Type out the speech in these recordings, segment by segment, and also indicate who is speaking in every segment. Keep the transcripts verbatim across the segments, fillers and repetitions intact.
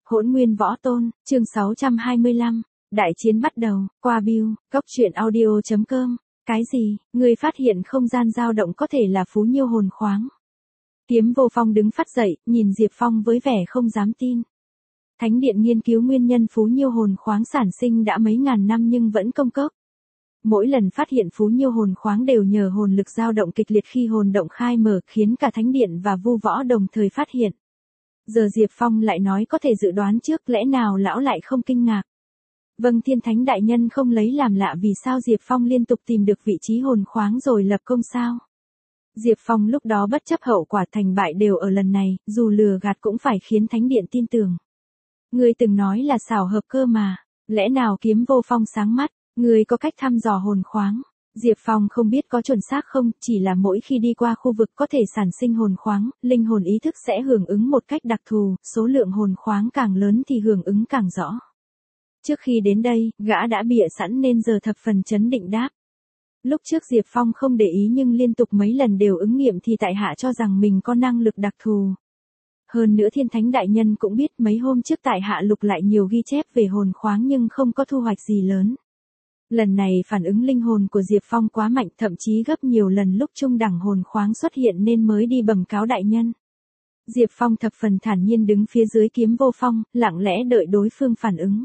Speaker 1: Hỗn Nguyên Võ Tôn, chương sáu trăm hai mươi lăm, đại chiến bắt đầu, qua Bill, cốc truyện audio chấm com. Cái gì, người phát hiện không gian dao động có thể là Phú Nhiêu hồn khoáng. Kiếm Vô Phong đứng phát dậy, nhìn Diệp Phong với vẻ không dám tin. Thánh điện nghiên cứu nguyên nhân Phú Nhiêu hồn khoáng sản sinh đã mấy ngàn năm nhưng vẫn công cốc. Mỗi lần phát hiện Phú Nhiêu hồn khoáng đều nhờ hồn lực dao động kịch liệt khi hồn động khai mở, khiến cả thánh điện và vu võ đồng thời phát hiện. Giờ Diệp Phong lại nói có thể dự đoán trước, lẽ nào lão lại không kinh ngạc? Vâng, Thiên Thánh đại nhân không lấy làm lạ vì sao Diệp Phong liên tục tìm được vị trí hồn khoáng rồi lập công sao? Diệp Phong lúc đó bất chấp hậu quả thành bại đều ở lần này, dù lừa gạt cũng phải khiến thánh điện tin tưởng. Ngươi từng nói là xảo hợp cơ mà, lẽ nào Kiếm Vô Phong sáng mắt, ngươi có cách thăm dò hồn khoáng? Diệp Phong không biết có chuẩn xác không, chỉ là mỗi khi đi qua khu vực có thể sản sinh hồn khoáng, linh hồn ý thức sẽ hưởng ứng một cách đặc thù, số lượng hồn khoáng càng lớn thì hưởng ứng càng rõ. Trước khi đến đây, gã đã bịa sẵn nên giờ thập phần chấn định đáp. Lúc trước Diệp Phong không để ý nhưng liên tục mấy lần đều ứng nghiệm thì tại hạ cho rằng mình có năng lực đặc thù. Hơn nữa Thiên Thánh đại nhân cũng biết mấy hôm trước tại hạ lục lại nhiều ghi chép về hồn khoáng nhưng không có thu hoạch gì lớn. Lần này phản ứng linh hồn của Diệp Phong quá mạnh, thậm chí gấp nhiều lần lúc trung đẳng hồn khoáng xuất hiện nên mới đi bẩm cáo đại nhân. Diệp Phong thập phần thản nhiên đứng phía dưới Kiếm Vô Phong, lặng lẽ đợi đối phương phản ứng.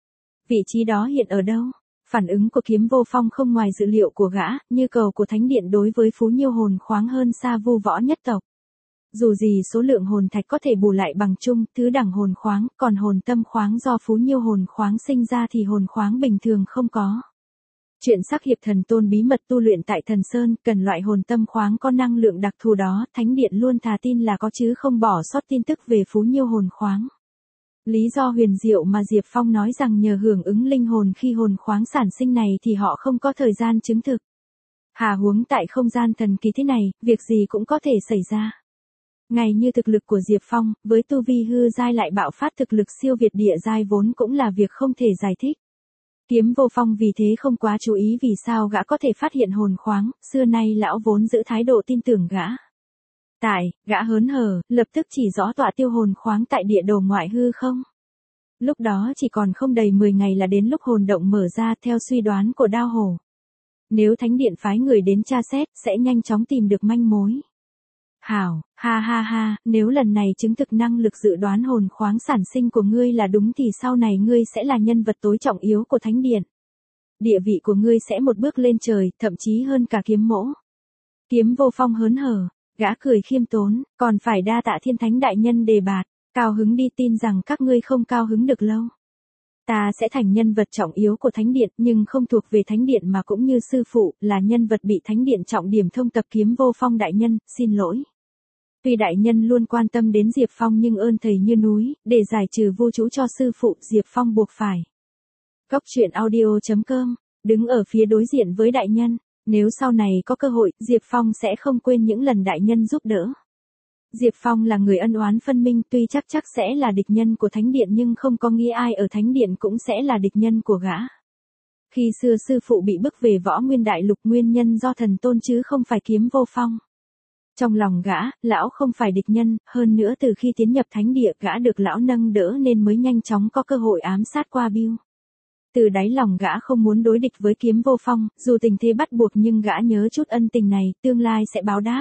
Speaker 1: Vị trí đó hiện ở đâu? Phản ứng của Kiếm Vô Phong không ngoài dự liệu của gã, như cầu của thánh điện đối với Phú Nhiêu hồn khoáng hơn xa vu võ nhất tộc. Dù gì số lượng hồn thạch có thể bù lại bằng chung, thứ đẳng hồn khoáng, còn hồn tâm khoáng do Phú Nhiêu hồn khoáng sinh ra thì hồn khoáng bình thường không có. Chuyện sắc hiệp thần tôn bí mật tu luyện tại Thần Sơn, cần loại hồn tâm khoáng có năng lượng đặc thù đó, thánh điện luôn thà tin là có chứ không bỏ sót tin tức về Phú Nhiêu hồn khoáng. Lý do huyền diệu mà Diệp Phong nói rằng nhờ hưởng ứng linh hồn khi hồn khoáng sản sinh này thì họ không có thời gian chứng thực. Hà huống tại không gian thần kỳ thế này, việc gì cũng có thể xảy ra. Ngay như thực lực của Diệp Phong, với tu vi hư giai lại bạo phát thực lực siêu việt địa giai vốn cũng là việc không thể giải thích. Kiếm Vô Phong vì thế không quá chú ý vì sao gã có thể phát hiện hồn khoáng, xưa nay lão vốn giữ thái độ tin tưởng gã. Tại, gã hớn hở, lập tức chỉ rõ tọa tiêu hồn khoáng tại địa đồ ngoại hư không. Lúc đó chỉ còn không đầy mười ngày là đến lúc hồn động mở ra theo suy đoán của Đao Hổ. Nếu thánh điện phái người đến tra xét, sẽ nhanh chóng tìm được manh mối. Hảo, ha ha ha, nếu lần này chứng thực năng lực dự đoán hồn khoáng sản sinh của ngươi là đúng thì sau này ngươi sẽ là nhân vật tối trọng yếu của thánh điện. Địa vị của ngươi sẽ một bước lên trời, thậm chí hơn cả Kiếm Mỗ. Kiếm Vô Phong hớn hở, gã cười khiêm tốn, còn phải đa tạ Thiên Thánh đại nhân đề bạt, cao hứng đi, tin rằng các ngươi không cao hứng được lâu. Ta sẽ thành nhân vật trọng yếu của thánh điện nhưng không thuộc về thánh điện mà cũng như sư phụ, là nhân vật bị thánh điện trọng điểm thông tập. Kiếm Vô Phong đại nhân, xin lỗi. Tuy đại nhân luôn quan tâm đến Diệp Phong nhưng ơn thầy như núi, để giải trừ vô chú cho sư phụ, Diệp Phong buộc phải. Cốc truyện audio chấm com, đứng ở phía đối diện với đại nhân, nếu sau này có cơ hội, Diệp Phong sẽ không quên những lần đại nhân giúp đỡ. Diệp Phong là người ân oán phân minh, tuy chắc chắc sẽ là địch nhân của thánh điện nhưng không có nghĩa ai ở thánh điện cũng sẽ là địch nhân của gã. Khi xưa sư phụ bị bức về Võ Nguyên Đại Lục nguyên nhân do thần tôn chứ không phải Kiếm Vô Phong. Trong lòng gã, lão không phải địch nhân, hơn nữa từ khi tiến nhập thánh địa gã được lão nâng đỡ nên mới nhanh chóng có cơ hội ám sát qua Bill. Từ đáy lòng gã không muốn đối địch với Kiếm Vô Phong, dù tình thế bắt buộc nhưng gã nhớ chút ân tình này, tương lai sẽ báo đáp.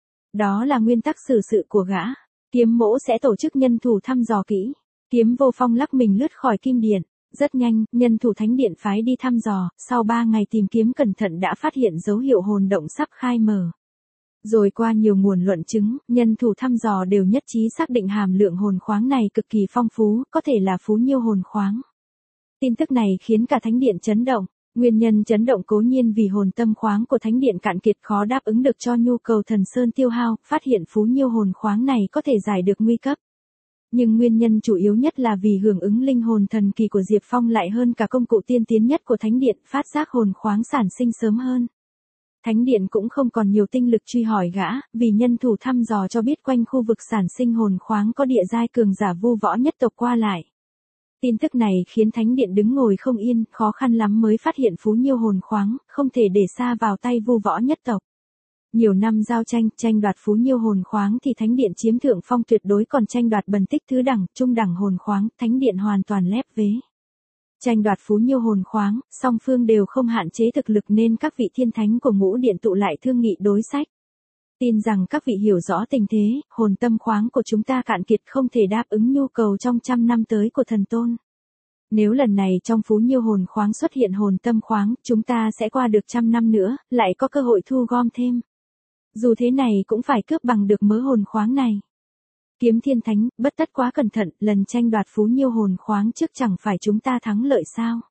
Speaker 1: Đó là nguyên tắc xử sự của gã. Kiếm Mỗ sẽ tổ chức nhân thủ thăm dò kỹ. Kiếm Vô Phong lắc mình lướt khỏi kim điện. Rất nhanh, nhân thủ thánh điện phái đi thăm dò, sau ba ngày tìm kiếm cẩn thận đã phát hiện dấu hiệu hồn động sắp khai mở. Rồi qua nhiều nguồn luận chứng, nhân thủ thăm dò đều nhất trí xác định hàm lượng hồn khoáng này cực kỳ phong phú, có thể là Phú Nhiêu hồn khoáng. Tin tức này khiến cả thánh điện chấn động. Nguyên nhân chấn động cố nhiên vì hồn tâm khoáng của thánh điện cạn kiệt khó đáp ứng được cho nhu cầu Thần Sơn tiêu hao, phát hiện Phú Nhiêu hồn khoáng này có thể giải được nguy cấp. Nhưng nguyên nhân chủ yếu nhất là vì hưởng ứng linh hồn thần kỳ của Diệp Phong lại hơn cả công cụ tiên tiến nhất của thánh điện, phát giác hồn khoáng sản sinh sớm hơn. Thánh điện cũng không còn nhiều tinh lực truy hỏi gã, vì nhân thủ thăm dò cho biết quanh khu vực sản sinh hồn khoáng có địa giai cường giả vu võ nhất tộc qua lại. Tin tức này khiến thánh điện đứng ngồi không yên, khó khăn lắm mới phát hiện Phú Nhiêu hồn khoáng, không thể để xa vào tay vu võ nhất tộc. Nhiều năm giao tranh, tranh đoạt phú nhiêu hồn khoáng thì thánh điện chiếm thượng phong tuyệt đối, còn tranh đoạt bần tích thứ đẳng, trung đẳng hồn khoáng, thánh điện hoàn toàn lép vế. Tranh đoạt phú nhiêu hồn khoáng, song phương đều không hạn chế thực lực nên các vị thiên thánh của ngũ điện tụ lại thương nghị đối sách. Tin rằng các vị hiểu rõ tình thế, hồn tâm khoáng của chúng ta cạn kiệt không thể đáp ứng nhu cầu trong trăm năm tới của thần tôn. Nếu lần này trong phú nhiêu hồn khoáng xuất hiện hồn tâm khoáng, chúng ta sẽ qua được trăm năm nữa, lại có cơ hội thu gom thêm. Dù thế này cũng phải cướp bằng được mớ hồn khoáng này. Kiếm thiên thánh, bất tất quá cẩn thận, lần tranh đoạt phú nhiêu hồn khoáng trước chẳng phải chúng ta thắng lợi sao?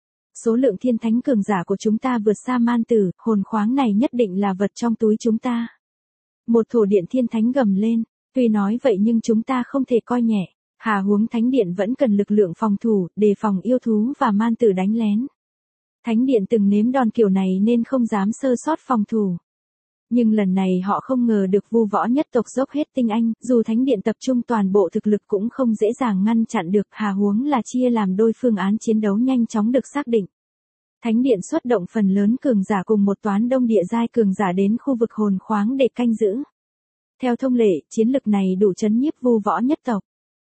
Speaker 1: Số lượng thiên thánh cường giả của chúng ta vượt xa man tử, hồn khoáng này nhất định là vật trong túi chúng ta. Một thổ điện thiên thánh gầm lên, tuy nói vậy nhưng chúng ta không thể coi nhẹ. Hà huống thánh điện vẫn cần lực lượng phòng thủ, đề phòng yêu thú và man tử đánh lén. Thánh điện từng nếm đòn kiểu này nên không dám sơ sót phòng thủ. Nhưng lần này họ không ngờ được Vu Võ nhất tộc dốc hết tinh anh, dù thánh điện tập trung toàn bộ thực lực cũng không dễ dàng ngăn chặn được, hà huống là chia làm đôi phương án chiến đấu nhanh chóng được xác định. Thánh điện xuất động phần lớn cường giả cùng một toán đông địa giai cường giả đến khu vực hồn khoáng để canh giữ. Theo thông lệ, chiến lực này đủ chấn nhiếp Vu Võ nhất tộc.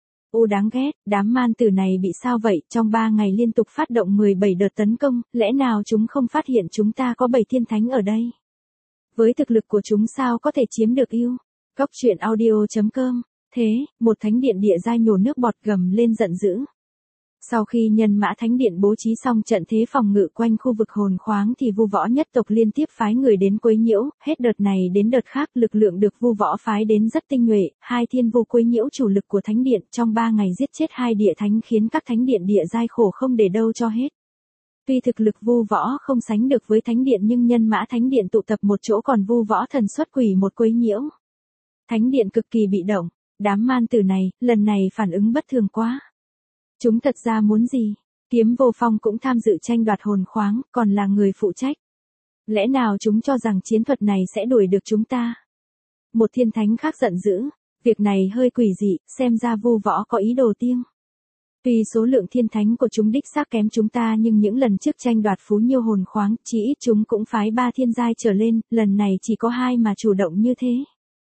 Speaker 1: U đáng ghét, đám man tử này bị sao vậy, trong ba ngày liên tục phát động mười bảy đợt tấn công, lẽ nào chúng không phát hiện chúng ta có bảy thiên thánh ở đây? Với thực lực của chúng sao có thể chiếm được ưu? Góc truyện audio chấm com. Thế, một thánh điện địa giai nhổ nước bọt gầm lên giận dữ. Sau khi nhân mã thánh điện bố trí xong trận thế phòng ngự quanh khu vực hồn khoáng thì Vu Võ nhất tộc liên tiếp phái người đến quấy nhiễu, hết đợt này đến đợt khác, lực lượng được Vu Võ phái đến rất tinh nhuệ, hai thiên vu quấy nhiễu chủ lực của thánh điện, trong ba ngày giết chết hai địa thánh khiến các thánh điện địa giai khổ không để đâu cho hết. Tuy thực lực Vu Võ không sánh được với thánh điện nhưng nhân mã thánh điện tụ tập một chỗ còn Vu Võ thần xuất quỷ một quấy nhiễu. Thánh điện cực kỳ bị động, đám man tử này, lần này phản ứng bất thường quá. Chúng thật ra muốn gì? Kiếm Vô Phong cũng tham dự tranh đoạt hồn khoáng, còn là người phụ trách. Lẽ nào chúng cho rằng chiến thuật này sẽ đuổi được chúng ta? Một thiên thánh khác giận dữ, việc này hơi quỷ dị, xem ra Vu Võ có ý đồ tiêng. Tuy số lượng thiên thánh của chúng đích xác kém chúng ta nhưng những lần trước tranh đoạt phú nhiêu hồn khoáng, chỉ ít chúng cũng phái ba thiên giai trở lên, lần này chỉ có hai mà chủ động như thế.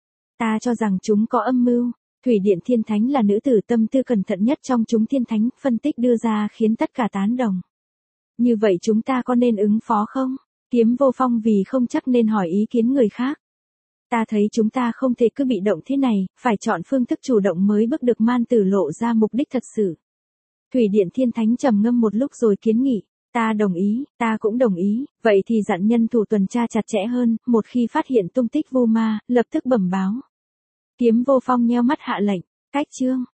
Speaker 1: Ta cho rằng chúng có âm mưu. Thủy Điện Thiên Thánh là nữ tử tâm tư cẩn thận nhất trong chúng thiên thánh, phân tích đưa ra khiến tất cả tán đồng. Như vậy chúng ta có nên ứng phó không? Kiếm Vô Phong vì không chắc nên hỏi ý kiến người khác. Ta thấy chúng ta không thể cứ bị động thế này, phải chọn phương thức chủ động mới bước được man tử lộ ra mục đích thật sự. Thủy Điện Thiên Thánh trầm ngâm một lúc rồi kiến nghị. Ta đồng ý, ta cũng đồng ý, vậy thì dặn nhân thủ tuần tra chặt chẽ hơn, một khi phát hiện tung tích Vu Ma, lập tức bẩm báo. Kiếm Vô Phong nheo mắt hạ lệnh, cách chương.